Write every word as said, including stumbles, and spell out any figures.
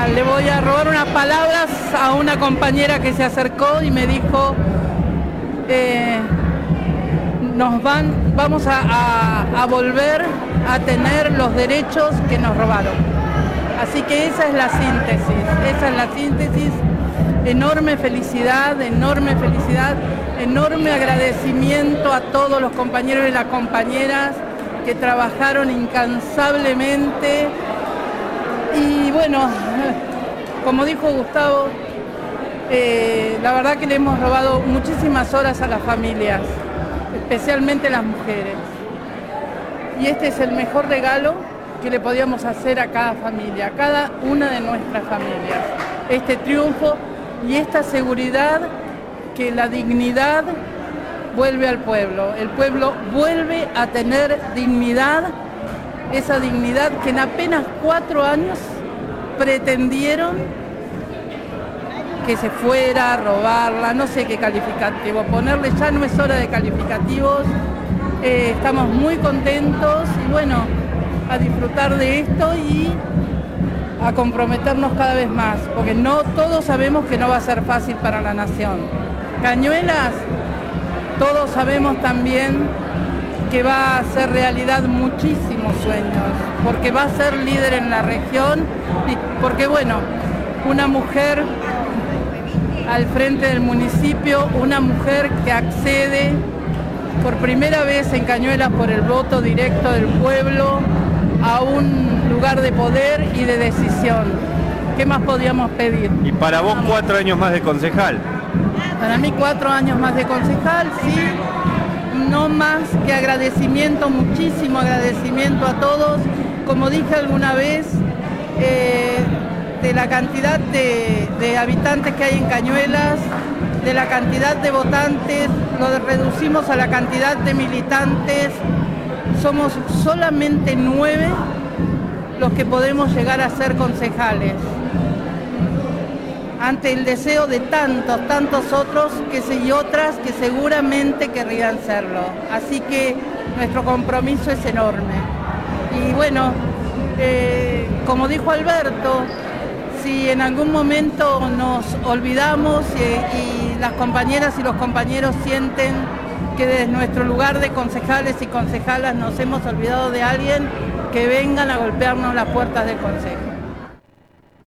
a, le voy a robar unas palabras a una compañera que se acercó y me dijo, eh, nos van, vamos a, a, a volver a tener los derechos que nos robaron. Así que esa es la síntesis, esa es la síntesis. Enorme felicidad, enorme felicidad, enorme agradecimiento a todos los compañeros y las compañeras que trabajaron incansablemente. Y bueno, como dijo Gustavo, eh, la verdad que le hemos robado muchísimas horas a las familias, especialmente las mujeres. Y este es el mejor regalo que le podíamos hacer a cada familia, a cada una de nuestras familias. Este triunfo y esta seguridad que la dignidad vuelve al pueblo. El pueblo vuelve a tener dignidad, esa dignidad que en apenas cuatro años pretendieron que se fuera, robarla, no sé qué calificativo ponerle, ya no es hora de calificativos. Eh, estamos muy contentos y bueno, a disfrutar de esto y a comprometernos cada vez más, porque no todos sabemos que no va a ser fácil para la nación. Cañuelas, todos sabemos también que va a ser realidad muchísimos sueños, porque va a ser líder en la región, y porque bueno, una mujer al frente del municipio, una mujer que accede por primera vez en Cañuelas por el voto directo del pueblo a un lugar de poder y de decisión. ¿Qué más podíamos pedir? Y para vos Vamos. cuatro años más de concejal. Para mí cuatro años más de concejal, sí, no más que agradecimiento, muchísimo agradecimiento a todos. Como dije alguna vez, eh, de la cantidad de, de habitantes que hay en Cañuelas, de la cantidad de votantes, lo reducimos a la cantidad de militantes. Somos solamente nueve los que podemos llegar a ser concejales, ante el deseo de tantos, tantos otros que se, y otras que seguramente querrían serlo. Así que nuestro compromiso es enorme. Y bueno, eh, como dijo Alberto, si en algún momento nos olvidamos y, y las compañeras y los compañeros sienten que desde nuestro lugar de concejales y concejalas nos hemos olvidado de alguien, que vengan a golpearnos las puertas del consejo.